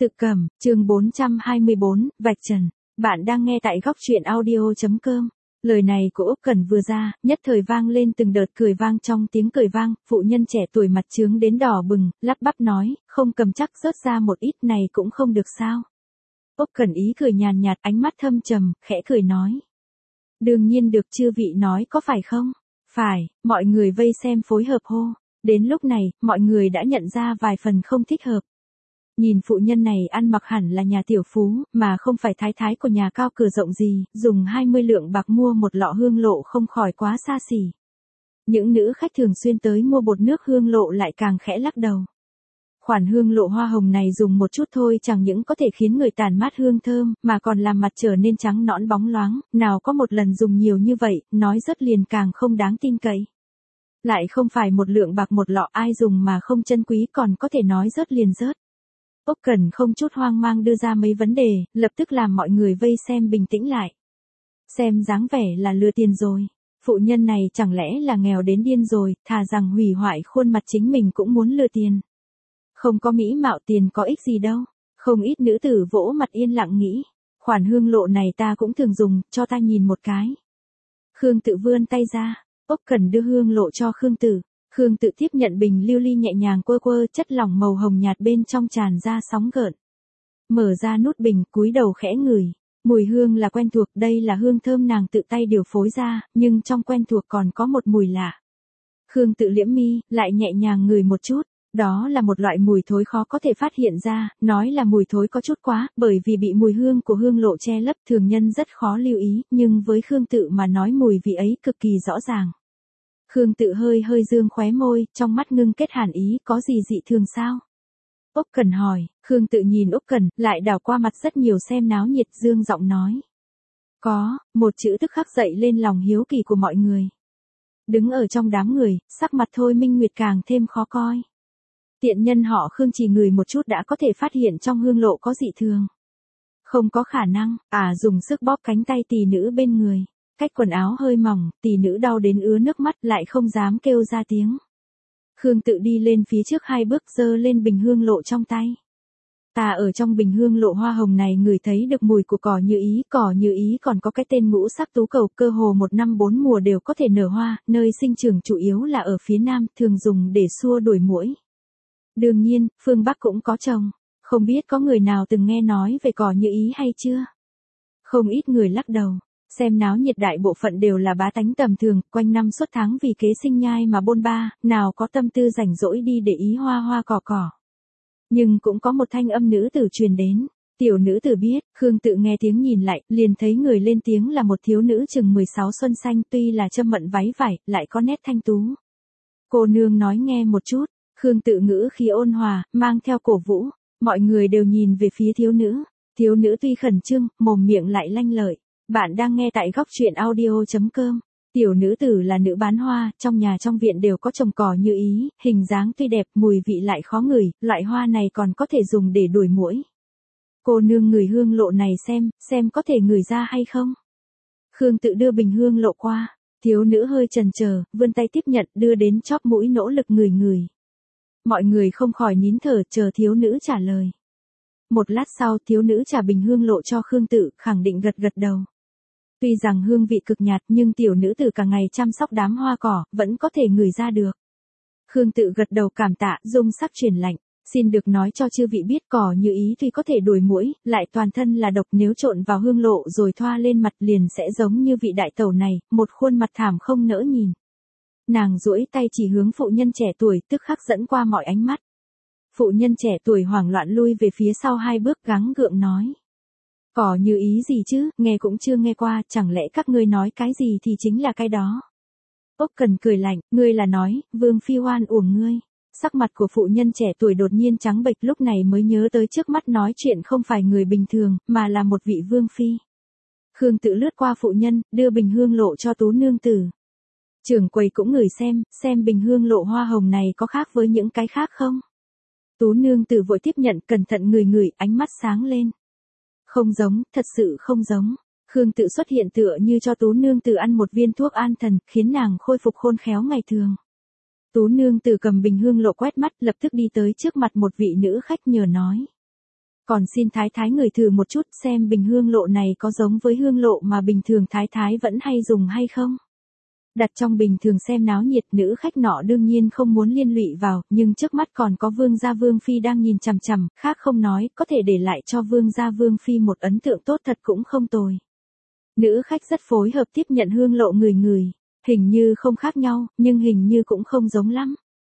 Tự Cẩm, chương 424, Vạch Trần. Bạn đang nghe tại góc truyện audio.com. Lời này của Úc Cẩn vừa ra, nhất thời vang lên từng đợt cười vang. Trong tiếng cười vang, phụ nhân trẻ tuổi mặt trướng đến đỏ bừng, lắp bắp nói, không cầm chắc rớt ra một ít này cũng không được sao. Úc Cẩn ý cười nhàn nhạt, ánh mắt thâm trầm, khẽ cười nói. Đương nhiên được, chư vị nói có phải không? Phải, mọi người vây xem phối hợp hô. Đến lúc này, mọi người đã nhận ra vài phần không thích hợp. Nhìn phụ nhân này ăn mặc hẳn là nhà tiểu phú, mà không phải thái thái của nhà cao cửa rộng gì, dùng 20 lượng bạc mua một lọ hương lộ không khỏi quá xa xỉ. Những nữ khách thường xuyên tới mua bột nước hương lộ lại càng khẽ lắc đầu. Khoản hương lộ hoa hồng này dùng một chút thôi chẳng những có thể khiến người tản mát hương thơm, mà còn làm mặt trở nên trắng nõn bóng loáng, nào có một lần dùng nhiều như vậy, nói rất liền càng không đáng tin cậy. Lại không phải một lượng bạc một lọ, ai dùng mà không trân quý còn có thể nói rớt liền rớt. Úc Cẩn không chút hoang mang đưa ra mấy vấn đề, lập tức làm mọi người vây xem bình tĩnh lại. Xem dáng vẻ là lừa tiền rồi. Phụ nhân này chẳng lẽ là nghèo đến điên rồi, thà rằng hủy hoại khuôn mặt chính mình cũng muốn lừa tiền. Không có mỹ mạo tiền có ích gì đâu. Không ít nữ tử vỗ mặt yên lặng nghĩ. Khoản hương lộ này ta cũng thường dùng, cho ta nhìn một cái. Khương Tự vươn tay ra. Úc Cẩn đưa hương lộ cho Khương Tự. Khương Tự tiếp nhận bình lưu ly nhẹ nhàng quơ quơ, chất lỏng màu hồng nhạt bên trong tràn ra sóng gợn. Mở ra nút bình, cúi đầu khẽ ngửi. Mùi hương là quen thuộc, đây là hương thơm nàng tự tay điều phối ra, nhưng trong quen thuộc còn có một mùi lạ. Khương Tự liễm mi, lại nhẹ nhàng ngửi một chút. Đó là một loại mùi thối khó có thể phát hiện ra, nói là mùi thối có chút quá, bởi vì bị mùi hương của hương lộ che lấp, thường nhân rất khó lưu ý, nhưng với Khương Tự mà nói mùi vị ấy cực kỳ rõ ràng. Khương Tự hơi hơi dương khóe môi, trong mắt ngưng kết hàn ý, có gì dị thường sao? Úc Cẩn hỏi. Khương Tự nhìn Úc Cẩn, lại đảo qua mặt rất nhiều xem náo nhiệt, dương giọng nói. Có, một chữ tức khắc dậy lên lòng hiếu kỳ của mọi người. Đứng ở trong đám người, sắc mặt Thôi Minh Nguyệt càng thêm khó coi. Tiện nhân họ Khương chỉ ngửi một chút đã có thể phát hiện trong hương lộ có dị thường. Không có khả năng, dùng sức bóp cánh tay tỷ nữ bên người. Cách quần áo hơi mỏng, tỷ nữ đau đến ứa nước mắt lại không dám kêu ra tiếng. Khương Tự đi lên phía trước 2 bước giơ lên bình hương lộ trong tay. Ta ở trong bình hương lộ hoa hồng này ngửi thấy được mùi của cỏ như ý còn có cái tên ngũ sắc tú cầu, cơ hồ 1 năm 4 mùa đều có thể nở hoa, nơi sinh trưởng chủ yếu là ở phía nam, thường dùng để xua đuổi muỗi. Đương nhiên, phương Bắc cũng có trồng, không biết có người nào từng nghe nói về cỏ như ý hay chưa? Không ít người lắc đầu. Xem náo nhiệt đại bộ phận đều là bá tánh tầm thường, quanh năm suốt tháng vì kế sinh nhai mà bôn ba, nào có tâm tư rảnh rỗi đi để ý hoa cỏ. Nhưng cũng có một thanh âm nữ tử truyền đến. Tiểu nữ tử biết, Khương Tự nghe tiếng nhìn lại, liền thấy người lên tiếng là một thiếu nữ chừng 16 xuân xanh, tuy là châm mận váy vải, lại có nét thanh tú. Cô nương nói nghe một chút. Khương Tự ngữ khí ôn hòa, mang theo cổ vũ. Mọi người đều nhìn về phía thiếu nữ. Thiếu nữ tuy khẩn trương, mồm miệng lại lanh lợi. Bạn đang nghe tại góc truyện audio.com. Tiểu nữ tử là nữ bán hoa, trong nhà trong viện đều có trồng cỏ như ý, hình dáng tuy đẹp, mùi vị lại khó ngửi, loại hoa này còn có thể dùng để đuổi muỗi. Cô nương ngửi hương lộ này xem có thể ngửi ra hay không? Khương Tự đưa bình hương lộ qua, thiếu nữ hơi chần chờ, vươn tay tiếp nhận, đưa đến chóp mũi nỗ lực ngửi. Mọi người không khỏi nín thở chờ thiếu nữ trả lời. Một lát sau, thiếu nữ trả bình hương lộ cho Khương Tự, khẳng định gật đầu. Tuy rằng hương vị cực nhạt nhưng tiểu nữ tử cả ngày chăm sóc đám hoa cỏ, vẫn có thể ngửi ra được. Khương Tự gật đầu cảm tạ, dung sắc truyền lạnh. Xin được nói cho chư vị biết cỏ như ý tuy có thể đuổi muỗi, lại toàn thân là độc, nếu trộn vào hương lộ rồi thoa lên mặt liền sẽ giống như vị đại tẩu này, một khuôn mặt thảm không nỡ nhìn. Nàng duỗi tay chỉ hướng phụ nhân trẻ tuổi, tức khắc dẫn qua mọi ánh mắt. Phụ nhân trẻ tuổi hoảng loạn lui về phía sau 2 bước, gắng gượng nói. Cỏ như ý gì chứ, nghe cũng chưa nghe qua, chẳng lẽ các ngươi nói cái gì thì chính là cái đó. Úc Cẩn cười lạnh, ngươi là nói, Vương Phi oan uổng ngươi. Sắc mặt của phụ nhân trẻ tuổi đột nhiên trắng bệch, lúc này mới nhớ tới trước mắt nói chuyện không phải người bình thường, mà là một vị Vương Phi. Khương Tự lướt qua phụ nhân, đưa bình hương lộ cho Tú nương tử. Trưởng quầy cũng ngửi xem bình hương lộ hoa hồng này có khác với những cái khác không? Tú nương tử vội tiếp nhận, cẩn thận ngửi, ánh mắt sáng lên. Không giống, thật sự không giống. Khương Tự xuất hiện tựa như cho Tú nương tử ăn một viên thuốc an thần, khiến nàng khôi phục khôn khéo ngày thường. Tú nương tử cầm bình hương lộ quét mắt, lập tức đi tới trước mặt một vị nữ khách nhờ nói. Còn xin thái thái ngửi thử một chút xem bình hương lộ này có giống với hương lộ mà bình thường thái thái vẫn hay dùng hay không. Đặt trong bình thường xem náo nhiệt, nữ khách nọ đương nhiên không muốn liên lụy vào, nhưng trước mắt còn có vương gia vương phi đang nhìn chằm chằm, khác không nói, có thể để lại cho vương gia vương phi một ấn tượng tốt thật cũng không tồi. Nữ khách rất phối hợp tiếp nhận hương lộ người, hình như không khác nhau, nhưng hình như cũng không giống lắm.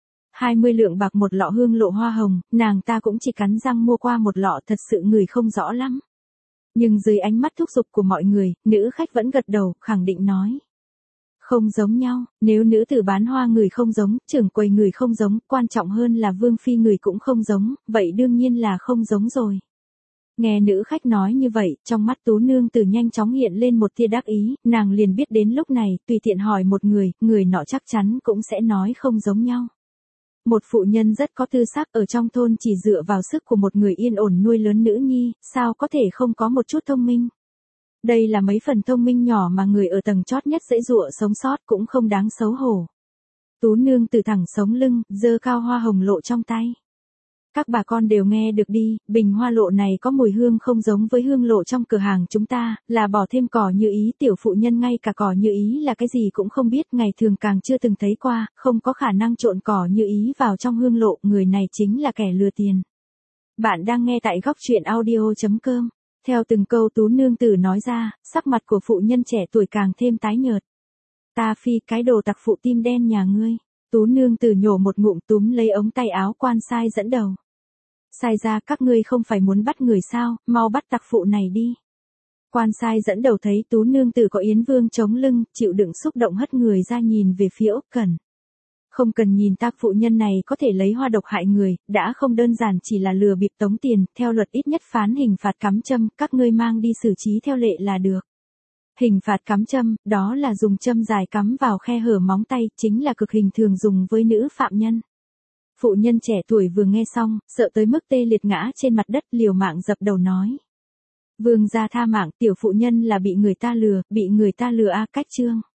20 lượng bạc một lọ hương lộ hoa hồng, nàng ta cũng chỉ cắn răng mua qua một lọ, thật sự người không rõ lắm. Nhưng dưới ánh mắt thúc giục của mọi người, nữ khách vẫn gật đầu, khẳng định nói. Không giống nhau, nếu nữ tử bán hoa người không giống, trưởng quầy người không giống, quan trọng hơn là vương phi người cũng không giống, vậy đương nhiên là không giống rồi. Nghe nữ khách nói như vậy, trong mắt Tú nương tử nhanh chóng hiện lên một tia đắc ý, nàng liền biết đến lúc này, tùy tiện hỏi một người nọ chắc chắn cũng sẽ nói không giống nhau. Một phụ nhân rất có tư sắc ở trong thôn chỉ dựa vào sức của một người yên ổn nuôi lớn nữ nhi, sao có thể không có một chút thông minh. Đây là mấy phần thông minh nhỏ mà người ở tầng chót nhất dễ dụa sống sót cũng không đáng xấu hổ. Tú nương từ thẳng sống lưng, giơ cao hoa hồng lộ trong tay. Các bà con đều nghe được đi, bình hoa lộ này có mùi hương không giống với hương lộ trong cửa hàng chúng ta, là bỏ thêm cỏ như ý, tiểu phụ nhân ngay cả cỏ như ý là cái gì cũng không biết, ngày thường càng chưa từng thấy qua, không có khả năng trộn cỏ như ý vào trong hương lộ, người này chính là kẻ lừa tiền. Bạn đang nghe tại góc truyện audio.com. Theo từng câu Tú nương tử nói ra, sắc mặt của phụ nhân trẻ tuổi càng thêm tái nhợt. Ta phi cái đồ tặc phụ tim đen nhà ngươi. Tú nương tử nhổ một ngụm túm lấy ống tay áo quan sai dẫn đầu. Sai ra các ngươi không phải muốn bắt người sao, mau bắt tặc phụ này đi. Quan sai dẫn đầu thấy Tú nương tử có Yến Vương chống lưng, chịu đựng xúc động hất người ra nhìn về phía Úc Cẩn. Không cần nhìn ta, phụ nhân này có thể lấy hoa độc hại người, đã không đơn giản chỉ là lừa bịp tống tiền, theo luật ít nhất phán hình phạt cắm châm, các ngươi mang đi xử trí theo lệ là được. Hình phạt cắm châm, đó là dùng châm dài cắm vào khe hở móng tay, chính là cực hình thường dùng với nữ phạm nhân. Phụ nhân trẻ tuổi vừa nghe xong, sợ tới mức tê liệt ngã trên mặt đất, liều mạng dập đầu nói. Vương gia tha mạng, tiểu phụ nhân là bị người ta lừa cách chương.